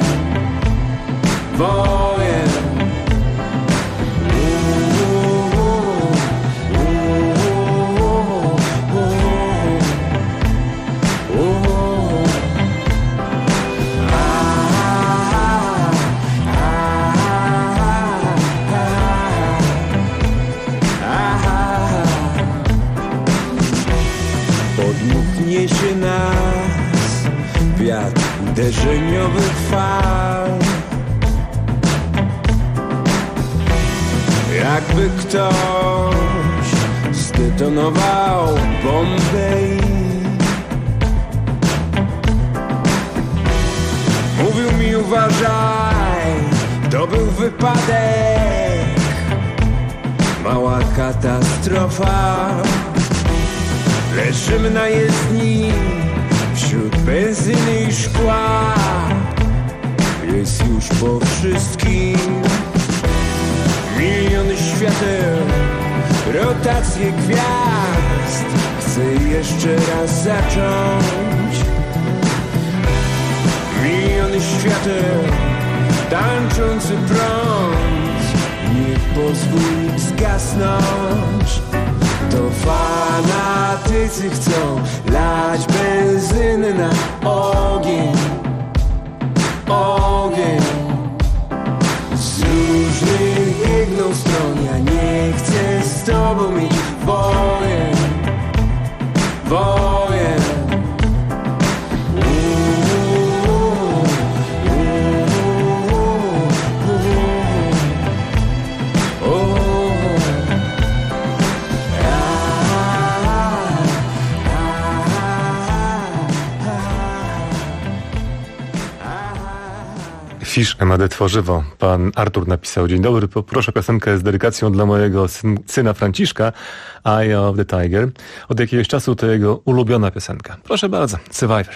wojen. Niesie nas wiatr uderzeniowych fal. Jakby ktoś zdetonował bombę. Mówił mi uważaj, to był wypadek, mała katastrofa. Leżymy na jezdni wśród benzyny i szkła. Jest już po wszystkim. Miliony świateł, rotacje gwiazd. Chcę jeszcze raz zacząć. Miliony świateł, tańczący prąd. Nie pozwól zgasnąć. To fanatycy chcą lać benzynę na ogień, ogień. Z różnych biegną stron, ja nie chcę z tobą mieć wojen, wojen. Fisz Mado Tworzywo. Pan Artur napisał: dzień dobry, poproszę piosenkę z dedykacją dla mojego syna Franciszka, Eye of the Tiger. Od jakiegoś czasu to jego ulubiona piosenka. Proszę bardzo, Survivor.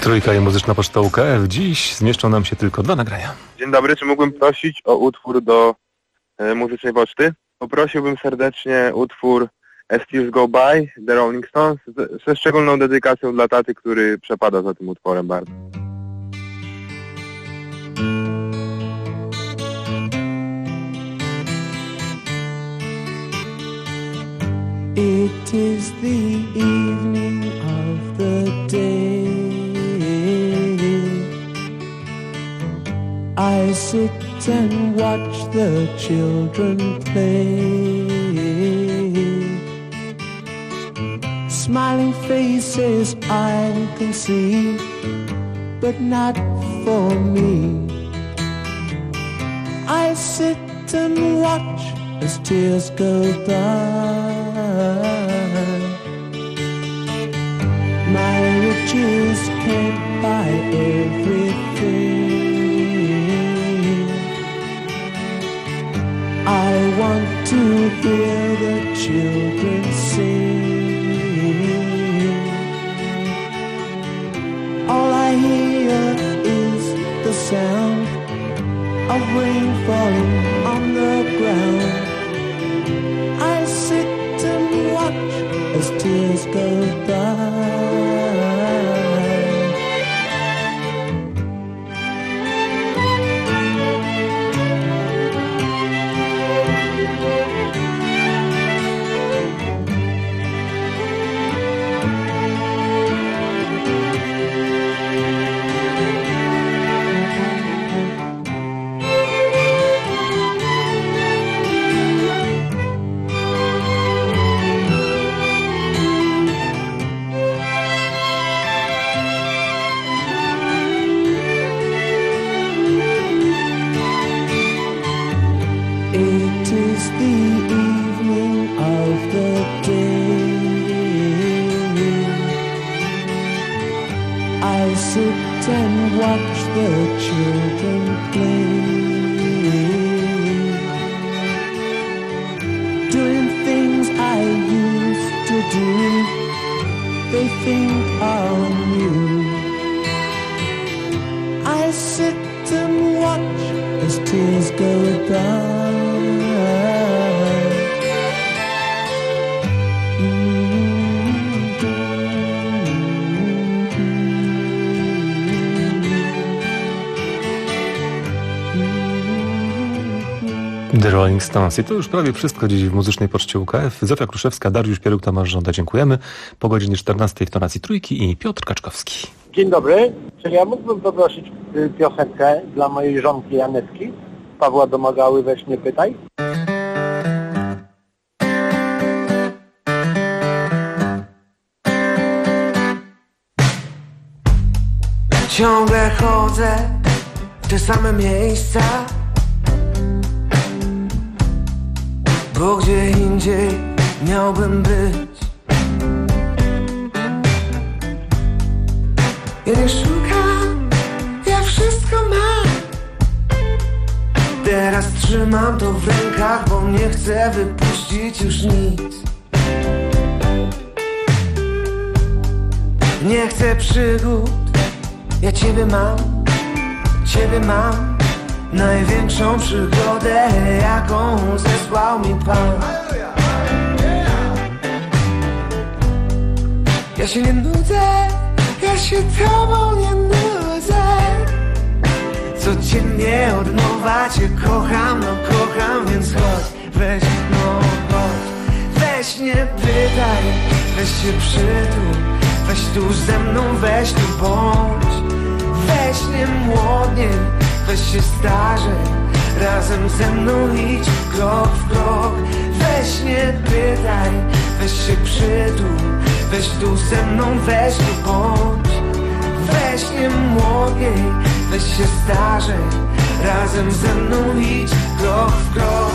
Trójka i Muzyczna Poczta UKF. Dziś zmieszczą nam się tylko 2 nagrania. Dzień dobry, czy mógłbym prosić o utwór do Muzycznej Poczty? Poprosiłbym serdecznie utwór As Tears Go By, The Rolling Stones, ze szczególną dedykacją dla taty, który przepada za tym utworem bardzo. It is the evening of the day. I sit and watch the children play. Smiling faces I can see, but not for me. I sit and watch as tears go by. My riches can't buy everything. I want to hear the children sing. All I hear is the sound of rain falling on the ground. I sit and watch as tears go by. Watch the children play, doing things I used to do. They think I'm new. I sit and watch as tears go by. The Rolling Stones. I to już prawie wszystko dziś w Muzycznej Poczcie UKF. Zofia Kruszewska, Dariusz Pieruk, Tomasz Żąda. Dziękujemy. Po godzinie 14 w tonacji Trójki i Piotr Kaczkowski. Dzień dobry. Czy ja mógłbym poprosić piosenkę dla mojej żonki Anetki? Pawła Domagały, weź nie pytaj. Ciągle chodzę w te same miejsca, bo gdzie indziej miałbym być. Ja nie szukam, ja wszystko mam. Teraz trzymam to w rękach, bo nie chcę wypuścić już nic. Nie chcę przygód, ja Ciebie mam. Największą przygodę, jaką zesłał mi Pan. Ja się nie nudzę, ja się Tobą nie nudzę. Codziennie od nowa Cię kocham, więc chodź, weź, chodź. Weź nie pytaj, weź się przytul, weź tu ze mną, weź tu bądź. Weź nie młodnie, weź się starzej, razem ze mną idź krok w krok. Weź nie pytaj, weź się przytul, weź tu ze mną, weź tu bądź. Weź nie młodniej, weź się starzej, razem ze mną idź krok w krok.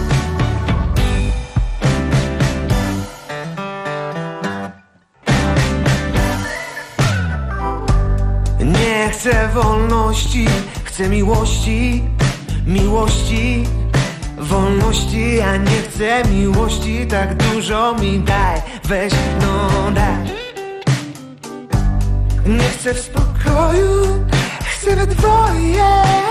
Nie chcę wolności, chcę miłości, wolności, a nie chcę miłości, tak dużo mi daj, weź, daj. Nie chcę w spokoju, pokoju, chcę we dwoje.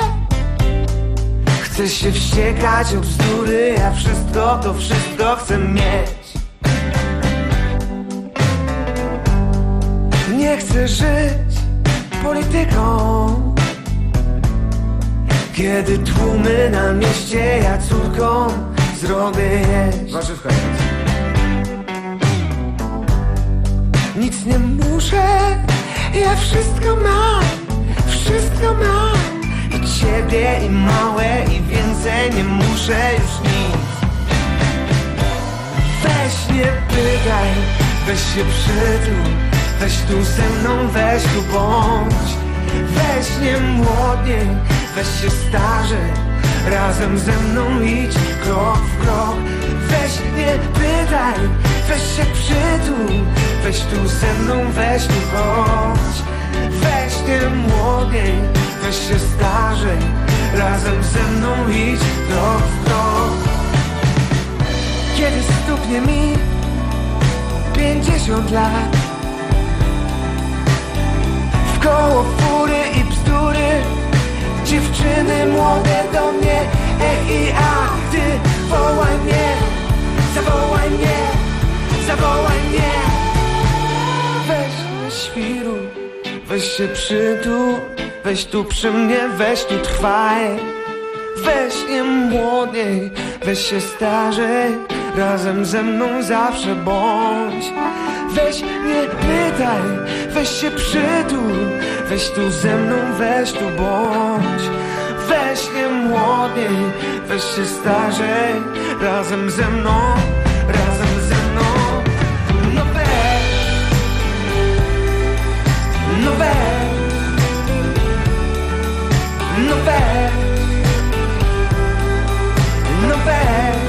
Chcę się wściekać o bzdury, ja to wszystko chcę mieć. Nie chcę żyć polityką, kiedy tłumy na mieście ja córką zrobię jeść. Warzywka jest. Nic nie muszę, ja wszystko mam. I ciebie, i małe, i więcej nie muszę już nic. Weź nie pytaj, weź się przytul, weź tu ze mną, weź tu bądź. Weź nie młodniej, weź się starzej, razem ze mną idź krok w krok. Weź nie pytaj, weź się przytul, weź tu ze mną, weź tu chodź. Weź nie młodniej, weź się starzej, razem ze mną idź krok w krok. Kiedy stuknie mi 50 lat, wkoło fury i bzdury, dziewczyny młode do mnie, i a ty wołaj mnie, zawołaj mnie, zawołaj mnie. Weź nie świruj, weź się przytul, weź tu przy mnie, weź tu trwaj. Weź nie młodniej, weź się starzej, razem ze mną zawsze bądź. Weź nie pytaj, weź się przytul, weź tu ze mną, weź tu bądź. Weź nie młodniej, weź się starzej, razem ze mną, razem ze mną. No weź, no weź, no weź, no weź.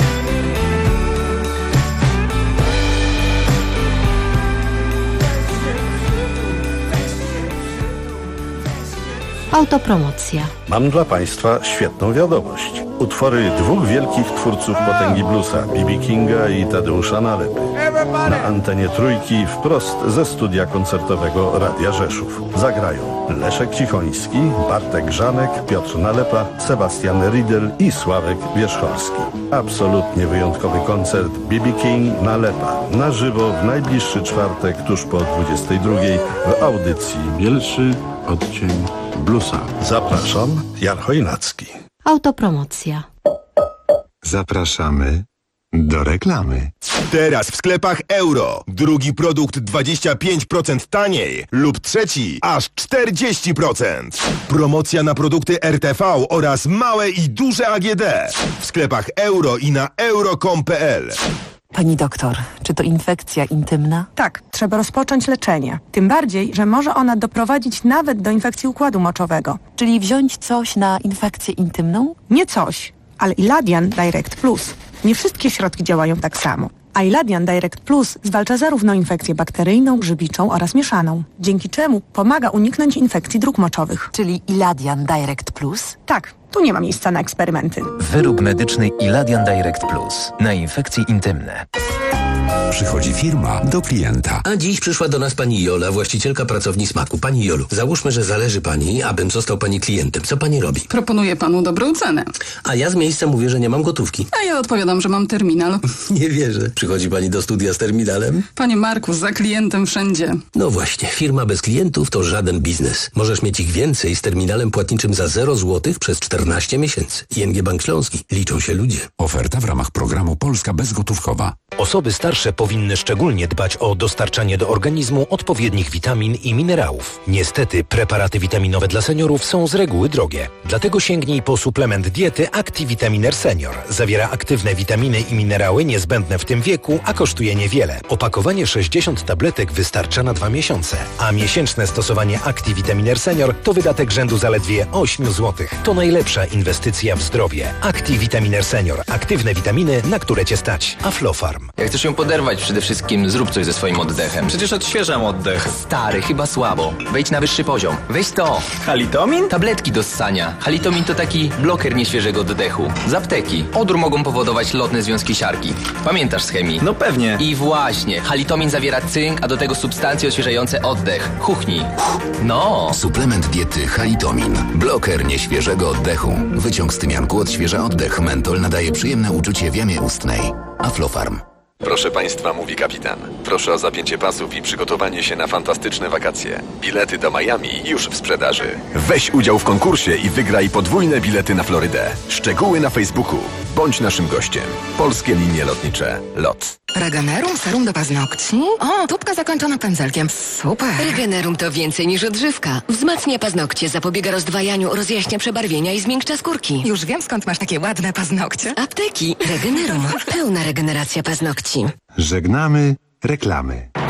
Autopromocja. Mam dla Państwa świetną wiadomość. Utwory dwóch wielkich twórców potęgi bluesa, B.B. Kinga i Tadeusza Nalepy. Na antenie Trójki wprost ze studia koncertowego Radia Rzeszów. Zagrają Leszek Cichoński, Bartek Grzanek, Piotr Nalepa, Sebastian Riedel i Sławek Wierzcholski. Absolutnie wyjątkowy koncert B.B. King Nalepa. Na żywo w najbliższy czwartek tuż po 22 w audycji Bielszy Odcień Bluesa. Zapraszam, Jan Chojnacki. Autopromocja. Zapraszamy do reklamy. Teraz w sklepach Euro. Drugi produkt 25% taniej lub trzeci aż 40%. Promocja na produkty RTV oraz małe i duże AGD. W sklepach Euro i na euro.com.pl. Pani doktor, czy to infekcja intymna? Tak, trzeba rozpocząć leczenie. Tym bardziej, że może ona doprowadzić nawet do infekcji układu moczowego. Czyli wziąć coś na infekcję intymną? Nie coś, ale Iladian Direct Plus. Nie wszystkie środki działają tak samo. A Iladian Direct Plus zwalcza zarówno infekcję bakteryjną, grzybiczą oraz mieszaną, dzięki czemu pomaga uniknąć infekcji dróg moczowych. Czyli Iladian Direct Plus? Tak, tu nie ma miejsca na eksperymenty. Wyrób medyczny Iladian Direct Plus na infekcje intymne. Przychodzi firma do klienta. A dziś przyszła do nas pani Jola, właścicielka pracowni Smaku. Pani Jolu, załóżmy, że zależy pani, abym został pani klientem. Co pani robi? Proponuję panu dobrą cenę. A ja z miejsca mówię, że nie mam gotówki. A ja odpowiadam, że mam terminal. Nie wierzę. Przychodzi pani do studia z terminalem? Panie Marku, za klientem wszędzie. No właśnie, firma bez klientów to żaden biznes. Możesz mieć ich więcej z terminalem płatniczym za 0 zł przez 14 miesięcy. ING Bank Śląski. Liczą się ludzie. Oferta w ramach programu Polska Bezgotówkowa. Osoby starsze powinny szczególnie dbać o dostarczanie do organizmu odpowiednich witamin i minerałów. Niestety preparaty witaminowe dla seniorów są z reguły drogie. Dlatego sięgnij po suplement diety Activitaminer Senior. Zawiera aktywne witaminy i minerały niezbędne w tym wieku, a kosztuje niewiele. Opakowanie 60 tabletek wystarcza na 2 miesiące, a miesięczne stosowanie Activitaminer Senior to wydatek rzędu zaledwie 8 zł. To najlepszy najlepsza inwestycja w zdrowie. Activitaminer Senior. Aktywne witaminy, na które cię stać. Aflofarm. Jak chcesz ją poderwać, przede wszystkim zrób coś ze swoim oddechem. Przecież odświeżam oddech. Stary, chyba słabo. Wejdź na wyższy poziom. Weź to. Halitomin? Tabletki do ssania. Halitomin to taki bloker nieświeżego oddechu. Z apteki. Odór mogą powodować lotne związki siarki. Pamiętasz z chemii? No pewnie. I właśnie. Halitomin zawiera cynk, a do tego substancje odświeżające oddech. Chuchnij. No. Suplement diety Halitomin. Bloker nieświeżego oddechu. Wyciąg z tymianku odświeża oddech. Mentol nadaje przyjemne uczucie w jamie ustnej. Aflofarm. Proszę Państwa, mówi kapitan. Proszę o zapięcie pasów i przygotowanie się na fantastyczne wakacje. Bilety do Miami już w sprzedaży. Weź udział w konkursie i wygraj podwójne bilety na Florydę. Szczegóły na Facebooku. Bądź naszym gościem. Polskie Linie Lotnicze. LOT. Regenerum, serum do paznokci. O, tubka zakończona pędzelkiem. Super. Regenerum to więcej niż odżywka. Wzmacnia paznokcie, zapobiega rozdwajaniu, rozjaśnia przebarwienia i zmiękcza skórki. Już wiem, skąd masz takie ładne paznokcie. Apteki. Regenerum. Pełna regeneracja paznokci. Żegnamy reklamy.